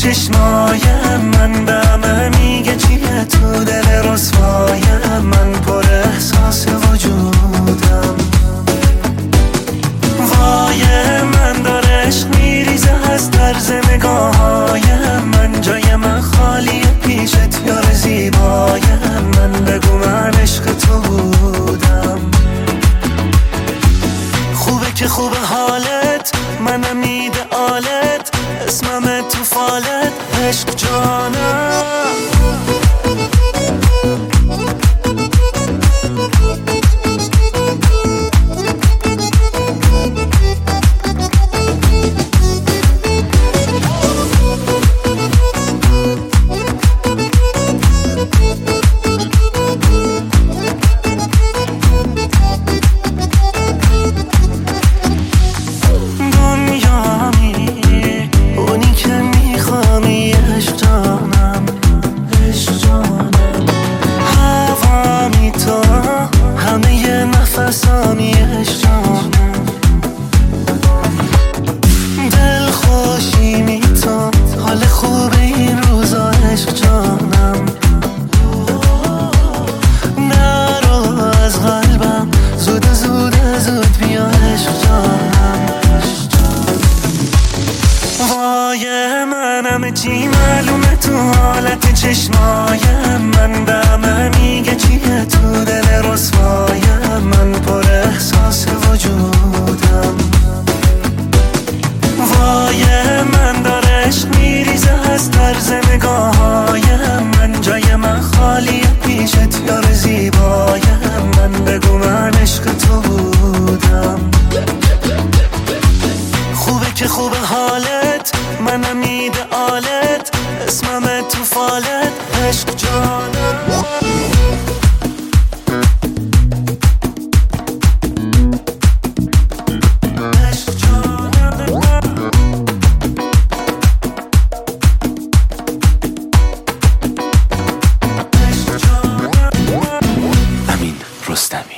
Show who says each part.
Speaker 1: چشمایم من به همه میگه چیه تو دل رسوایم من پر احساس وجودم وای من داره عشق میریزه از طرز نگاهایم من جای من خالیه پیشت یار زیبایم من بگو من عشق تو بودم خوبه که خوبه حالت منم ایدئالت اسمم تو فالت عشق جانم نفسامی عشق جانم دل خوشی میتون حال خوب این روزا عشق جانم نرو از قلبم زود بیا عشق جانم وای منم چی معلومه تو حالت چشمایم من به همه میگه چیه تو دل رسوایم من پر احساس وجودم وای من داره عشق میریزه از طرز نگاهایم من جای من خالیه پیشت یار زیبایم من بگو من عشق تو بودم خوبه که خوبه حالت منم ایدئالت اسمم تو فالت عشق جانم امین رستمی